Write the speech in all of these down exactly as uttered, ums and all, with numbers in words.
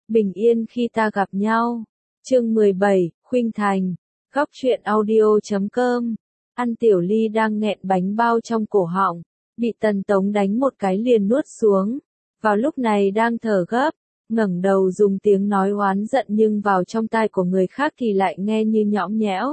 Bình yên khi ta gặp nhau. Chương mười bảy, Khuynh Thành. Góc truyện audio chấm com. Ăn Tiểu Ly đang nghẹn bánh bao trong cổ họng, bị Tần Tống đánh một cái liền nuốt xuống. Vào lúc này đang thở gấp, ngẩng đầu dùng tiếng nói oán giận nhưng vào trong tai của người khác thì lại nghe như nhõng nhẽo.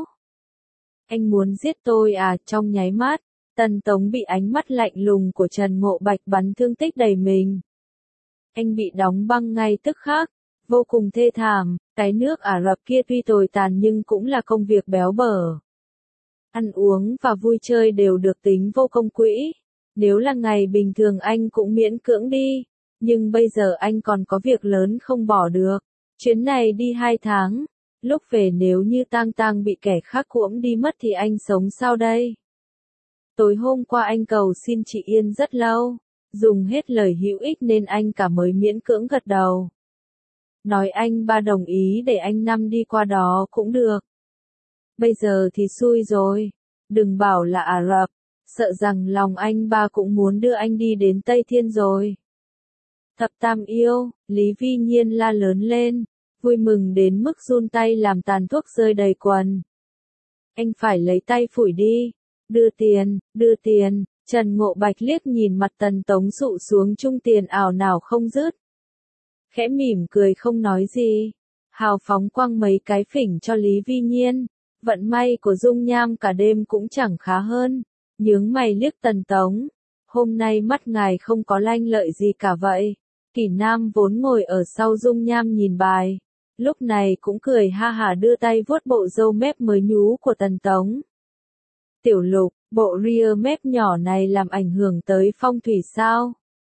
Anh muốn giết tôi à? Trong nháy mắt, Tần Tống bị ánh mắt lạnh lùng của Trần Ngộ Bạch bắn thương tích đầy mình. Anh bị đóng băng ngay tức khắc, vô cùng thê thảm. Cái nước Ả Rập kia tuy tồi tàn nhưng cũng là công việc béo bở. Ăn uống và vui chơi đều được tính vô công quỹ. Nếu là ngày bình thường anh cũng miễn cưỡng đi, nhưng bây giờ anh còn có việc lớn không bỏ được. Chuyến này đi hai tháng, lúc về nếu như Tang Tang bị kẻ khác cuỗm đi mất thì anh sống sao đây? Tối hôm qua anh cầu xin chị Yên rất lâu, dùng hết lời hữu ích nên anh cả mới miễn cưỡng gật đầu. Nói anh ba đồng ý để anh năm đi qua đó cũng được. Bây giờ thì xui rồi, đừng bảo là Ả Rập, sợ rằng lòng anh ba cũng muốn đưa anh đi đến Tây Thiên rồi. Thập Tam yêu, Lý Vi Nhiên la lớn lên, vui mừng đến mức run tay làm tàn thuốc rơi đầy quần. Anh phải lấy tay phủi đi, đưa tiền, đưa tiền. Trần Ngộ Bạch liếc nhìn mặt Tần Tống sụ xuống chung tiền ảo nào không dứt. Khẽ mỉm cười không nói gì, hào phóng quăng mấy cái phỉnh cho Lý Vi Nhiên. Vận may của dung nham cả đêm cũng chẳng khá hơn, nhướng mày liếc Tần Tống. Hôm nay mắt ngài không có lanh lợi gì cả vậy. Kỷ Nam vốn ngồi ở sau dung nham nhìn bài, lúc này cũng cười ha hả đưa tay vuốt bộ râu mép mới nhú của Tần Tống. Tiểu Lục, bộ ria mép nhỏ này làm ảnh hưởng tới phong thủy sao?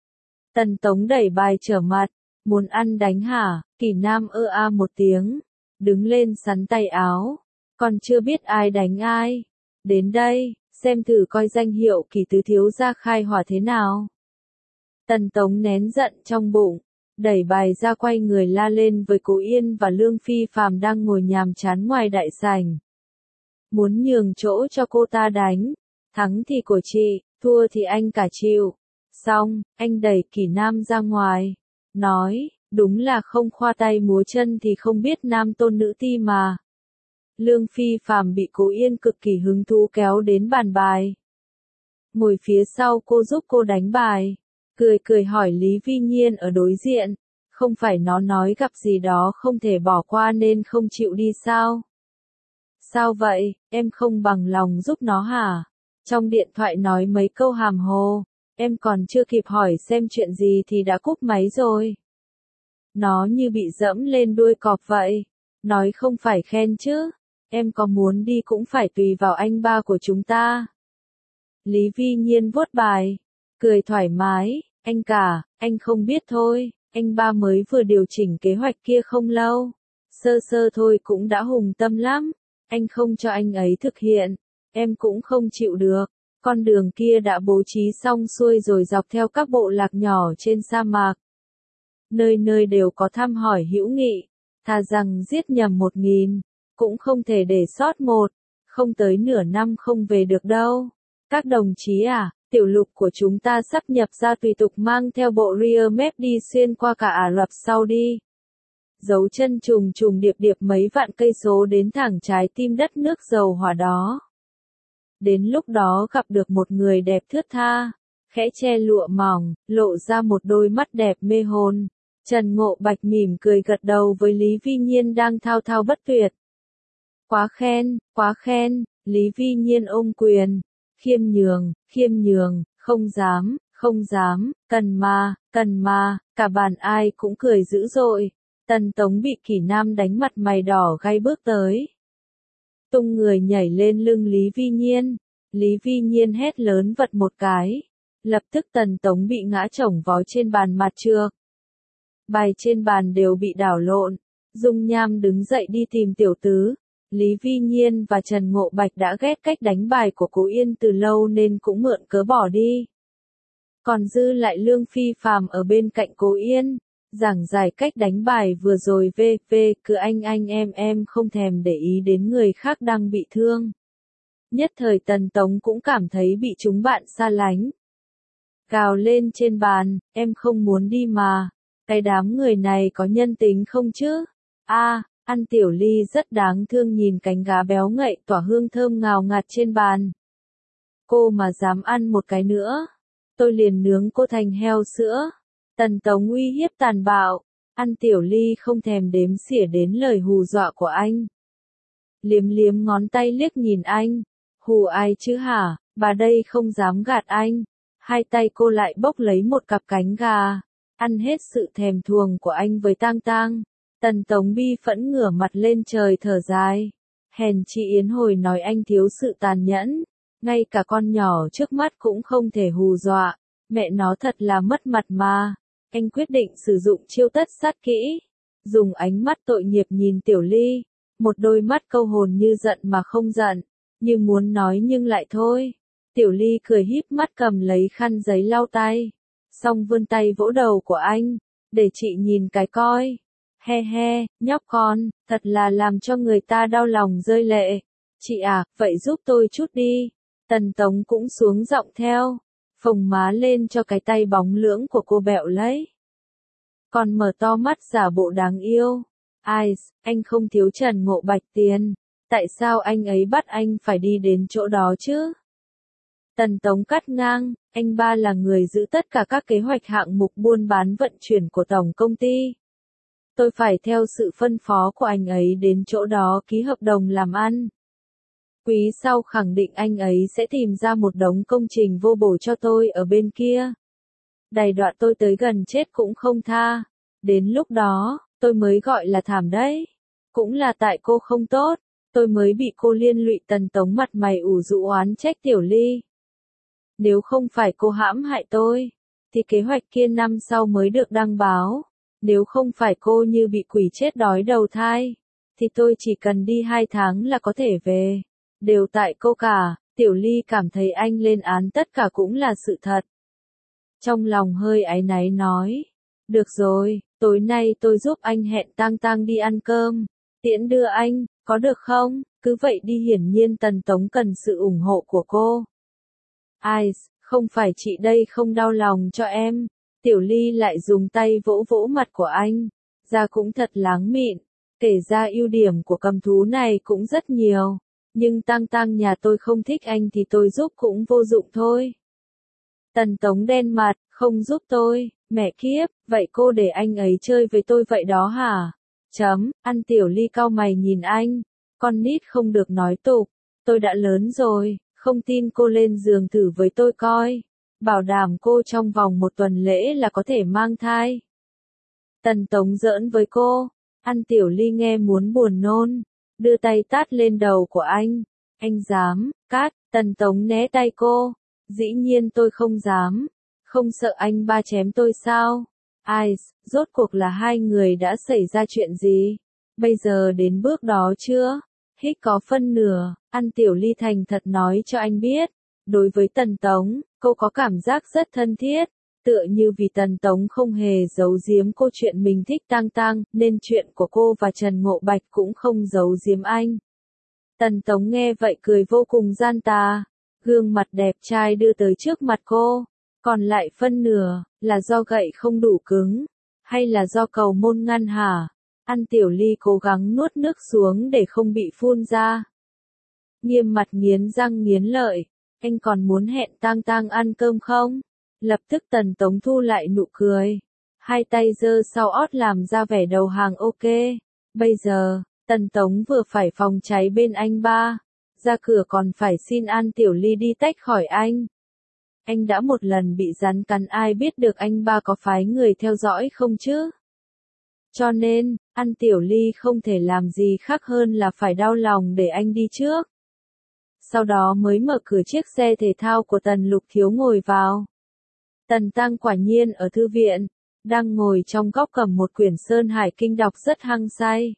Tần Tống đẩy bài trở mặt, muốn ăn đánh hả? Kỷ Nam ơ a một tiếng, đứng lên sắn tay áo, còn chưa biết ai đánh ai. Đến đây, xem thử coi danh hiệu Kỷ tứ thiếu gia khai hỏa thế nào. Tần Tống nén giận trong bụng, đẩy bài ra quay người la lên với Cố Yên và Lương Phi Phàm đang ngồi nhàm chán ngoài đại sảnh. Muốn nhường chỗ cho cô ta đánh, thắng thì của chị, thua thì anh cả chịu. Xong, anh đẩy Kỷ Nam ra ngoài, nói, đúng là không khoa tay múa chân thì không biết nam tôn nữ ti mà. Lương Phi Phàm bị Cố Yên cực kỳ hứng thú kéo đến bàn bài. Ngồi phía sau cô giúp cô đánh bài, cười cười hỏi Lý Vi Nhiên ở đối diện, không phải nó nói gặp gì đó không thể bỏ qua nên không chịu đi sao? Sao vậy, em không bằng lòng giúp nó hả? Trong điện thoại nói mấy câu hàm hồ, em còn chưa kịp hỏi xem chuyện gì thì đã cúp máy rồi. Nó như bị dẫm lên đuôi cọp vậy, nói không phải khen chứ, em có muốn đi cũng phải tùy vào anh ba của chúng ta. Lý Vi Nhiên vuốt bài, cười thoải mái, anh cả, anh không biết thôi, anh ba mới vừa điều chỉnh kế hoạch kia không lâu, sơ sơ thôi cũng đã hùng tâm lắm. Anh không cho anh ấy thực hiện, em cũng không chịu được. Con đường kia đã bố trí xong xuôi rồi dọc theo các bộ lạc nhỏ trên sa mạc. Nơi nơi đều có thăm hỏi hữu nghị, thà rằng giết nhầm một nghìn, cũng không thể để sót một, không tới nửa năm không về được đâu. Các đồng chí à, tiểu lục của chúng ta sắp nhập ra tùy tục mang theo bộ ria mép đi xuyên qua cả Ả Rập sau đi. Dấu chân trùng trùng điệp điệp mấy vạn cây số đến thẳng trái tim đất nước dầu hỏa đó. Đến lúc đó gặp được một người đẹp thướt tha, khẽ che lụa mỏng, lộ ra một đôi mắt đẹp mê hồn. Trần Ngộ Bạch mỉm cười gật đầu với Lý Vi Nhiên đang thao thao bất tuyệt. Quá khen, quá khen, Lý Vi Nhiên ôm quyền, khiêm nhường, khiêm nhường, không dám, không dám, cần mà, cần mà, cả bàn ai cũng cười dữ dội. Tần Tống bị Kỷ Nam đánh mặt mày đỏ gay bước tới. Tung người nhảy lên lưng Lý Vi Nhiên. Lý Vi Nhiên hét lớn vật một cái. Lập tức Tần Tống bị ngã chổng vó trên bàn mặt trược. Bài trên bàn đều bị đảo lộn. Dung Nham đứng dậy đi tìm tiểu tứ. Lý Vi Nhiên và Trần Ngộ Bạch đã ghét cách đánh bài của Cố Yên từ lâu nên cũng mượn cớ bỏ đi. Còn dư lại Lương Phi Phàm ở bên cạnh Cố Yên. Giảng giải cách đánh bài vừa rồi vê vê cứ anh anh em em không thèm để ý đến người khác đang bị thương. Nhất thời Tần Tống cũng cảm thấy bị chúng bạn xa lánh. Gào lên trên bàn, em không muốn đi mà. Cái đám người này có nhân tính không chứ? A, An Tiểu Ly rất đáng thương nhìn cánh gà béo ngậy tỏa hương thơm ngào ngạt trên bàn. Cô mà dám ăn một cái nữa, tôi liền nướng cô thành heo sữa. Tần Tống uy hiếp tàn bạo, An Tiểu Ly không thèm đếm xỉa đến lời hù dọa của anh. Liếm liếm ngón tay liếc nhìn anh, hù ai chứ hả, bà đây không dám gạt anh. Hai tay cô lại bốc lấy một cặp cánh gà, ăn hết sự thèm thuồng của anh với tang tang. Tần Tống bi phẫn ngửa mặt lên trời thở dài. Hèn chị Yến hồi nói anh thiếu sự tàn nhẫn, ngay cả con nhỏ trước mắt cũng không thể hù dọa, mẹ nó thật là mất mặt mà. Anh quyết định sử dụng chiêu tất sát kỹ, dùng ánh mắt tội nghiệp nhìn Tiểu Ly, một đôi mắt câu hồn như giận mà không giận, như muốn nói nhưng lại thôi. Tiểu Ly cười híp mắt cầm lấy khăn giấy lau tay, xong vươn tay vỗ đầu của anh, để chị nhìn cái coi. He he, nhóc con, thật là làm cho người ta đau lòng rơi lệ. Chị à, vậy giúp tôi chút đi. Tần Tống cũng xuống giọng theo, phồng má lên cho cái tay bóng lưỡng của cô bẹo lấy. Còn mở to mắt giả bộ đáng yêu. Ai, anh không thiếu Trần Ngộ Bạch tiền, tại sao anh ấy bắt anh phải đi đến chỗ đó chứ? Tần Tống cắt ngang, anh ba là người giữ tất cả các kế hoạch hạng mục buôn bán vận chuyển của tổng công ty. Tôi phải theo sự phân phó của anh ấy đến chỗ đó ký hợp đồng làm ăn. Quý sau khẳng định anh ấy sẽ tìm ra một đống công trình vô bổ cho tôi ở bên kia. Đày đọa tôi tới gần chết cũng không tha. Đến lúc đó, tôi mới gọi là thảm đấy. Cũng là tại cô không tốt, tôi mới bị cô liên lụy. Tần Tống mặt mày ủ rũ oán trách Tiểu Ly. Nếu không phải cô hãm hại tôi, thì kế hoạch kia năm sau mới được đăng báo. Nếu không phải cô như bị quỷ chết đói đầu thai, thì tôi chỉ cần đi hai tháng là có thể về. Đều tại cô cả. Tiểu Ly cảm thấy anh lên án tất cả cũng là sự thật. Trong lòng hơi áy náy nói, được rồi, tối nay tôi giúp anh hẹn Tang Tang đi ăn cơm, tiễn đưa anh, có được không? Cứ vậy đi. Hiển nhiên Tần Tống cần sự ủng hộ của cô. Ai, không phải chị đây không đau lòng cho em. Tiểu Ly lại dùng tay vỗ vỗ mặt của anh, da cũng thật láng mịn, kể ra ưu điểm của cầm thú này cũng rất nhiều, nhưng Tang Tang nhà tôi không thích anh thì tôi giúp cũng vô dụng thôi. Tần Tống đen mặt, không giúp tôi, mẹ kiếp, vậy cô để anh ấy chơi với tôi vậy đó hả? Chấm, An Tiểu Ly cau mày nhìn anh, con nít không được nói tục, tôi đã lớn rồi, không tin cô lên giường thử với tôi coi. Bảo đảm cô trong vòng một tuần lễ là có thể mang thai. Tần Tống giỡn với cô. An Tiểu Ly nghe muốn buồn nôn, đưa tay tát lên đầu của anh. Anh dám, cát. Tần Tống né tay cô. Dĩ nhiên tôi không dám. Không sợ anh ba chém tôi sao? Ai, rốt cuộc là hai người đã xảy ra chuyện gì? Bây giờ đến bước đó chưa? Hích có phân nửa. An Tiểu Ly thành thật nói cho anh biết. Đối với Tần Tống, cô có cảm giác rất thân thiết, tựa như vì Tần Tống không hề giấu giếm cô chuyện mình thích Tang Tang, nên chuyện của cô và Trần Ngộ Bạch cũng không giấu giếm anh. Tần Tống nghe vậy cười vô cùng gian tà, gương mặt đẹp trai đưa tới trước mặt cô, còn lại phân nửa, là do gậy không đủ cứng, hay là do cầu môn ngăn hả? An Tiểu Ly cố gắng nuốt nước xuống để không bị phun ra. Nghiêm mặt nghiến răng nghiến lợi. Anh còn muốn hẹn Tang Tang ăn cơm không? Lập tức Tần Tống thu lại nụ cười. Hai tay giơ sau ót làm ra vẻ đầu hàng ok. Bây giờ, Tần Tống vừa phải phòng cháy bên anh ba. Ra cửa còn phải xin An Tiểu Ly đi tách khỏi anh. Anh đã một lần bị rắn cắn, ai biết được anh ba có phái người theo dõi không chứ? Cho nên, An Tiểu Ly không thể làm gì khác hơn là phải đau lòng để anh đi trước. Sau đó mới mở cửa chiếc xe thể thao của Tần Lục Thiếu ngồi vào. Tần Tăng quả nhiên ở thư viện, đang ngồi trong góc cầm một quyển Sơn Hải Kinh đọc rất hăng say.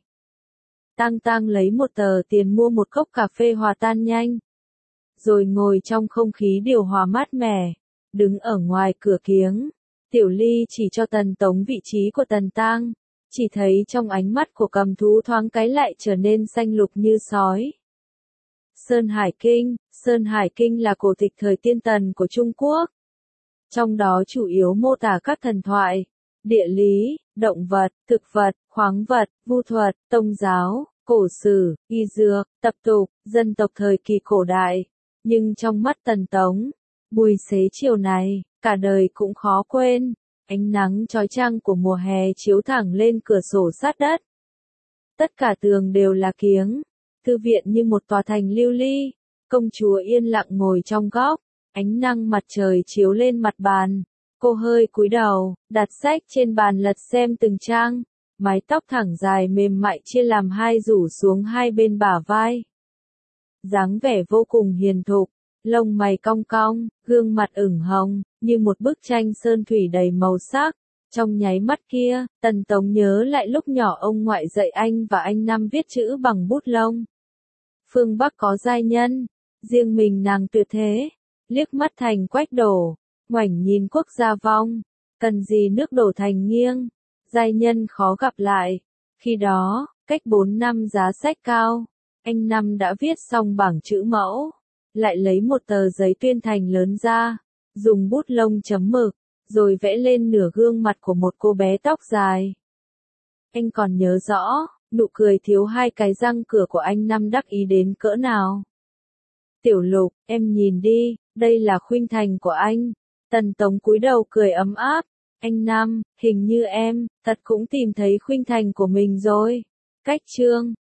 Tăng Tăng lấy một tờ tiền mua một cốc cà phê hòa tan nhanh, rồi ngồi trong không khí điều hòa mát mẻ, đứng ở ngoài cửa kiếng. Tiểu Ly chỉ cho Tần Tống vị trí của Tần Tăng, chỉ thấy trong ánh mắt của cầm thú thoáng cái lại trở nên xanh lục như sói. Sơn Hải Kinh, Sơn Hải Kinh là cổ tịch thời tiên tần của Trung Quốc. Trong đó chủ yếu mô tả các thần thoại, địa lý, động vật, thực vật, khoáng vật, vu thuật, tông giáo, cổ sử, y dược, tập tục, dân tộc thời kỳ cổ đại. Nhưng trong mắt Tần Tống, buổi xế chiều này, cả đời cũng khó quên. Ánh nắng chói chang của mùa hè chiếu thẳng lên cửa sổ sát đất. Tất cả tường đều là kiếng. Thư viện như một tòa thành lưu ly. Công chúa yên lặng ngồi trong góc. Ánh nắng mặt trời chiếu lên mặt bàn. Cô hơi cúi đầu, đặt sách trên bàn lật xem từng trang. Mái tóc thẳng dài mềm mại chia làm hai rủ xuống hai bên bả vai. Dáng vẻ vô cùng hiền thục, lông mày cong cong, gương mặt ửng hồng, như một bức tranh sơn thủy đầy màu sắc. Trong nháy mắt kia, Tần Tống nhớ lại lúc nhỏ ông ngoại dạy anh và anh Năm viết chữ bằng bút lông. Phương Bắc có giai nhân, riêng mình nàng tuyệt thế. Liếc mắt thành quách đổ, ngoảnh nhìn quốc gia vong, cần gì nước đổ thành nghiêng. Giai nhân khó gặp lại. Khi đó, cách bốn năm giá sách cao, anh Năm đã viết xong bảng chữ mẫu, lại lấy một tờ giấy tuyên thành lớn ra, dùng bút lông chấm mực, rồi vẽ lên nửa gương mặt của một cô bé tóc dài. Anh còn nhớ rõ, nụ cười thiếu hai cái răng cửa của anh Năm đắc ý đến cỡ nào. Tiểu Lục, em nhìn đi, đây là khuynh thành của anh. Tần Tống cúi đầu cười ấm áp. Anh Năm, hình như em, thật cũng tìm thấy khuynh thành của mình rồi. Cách chương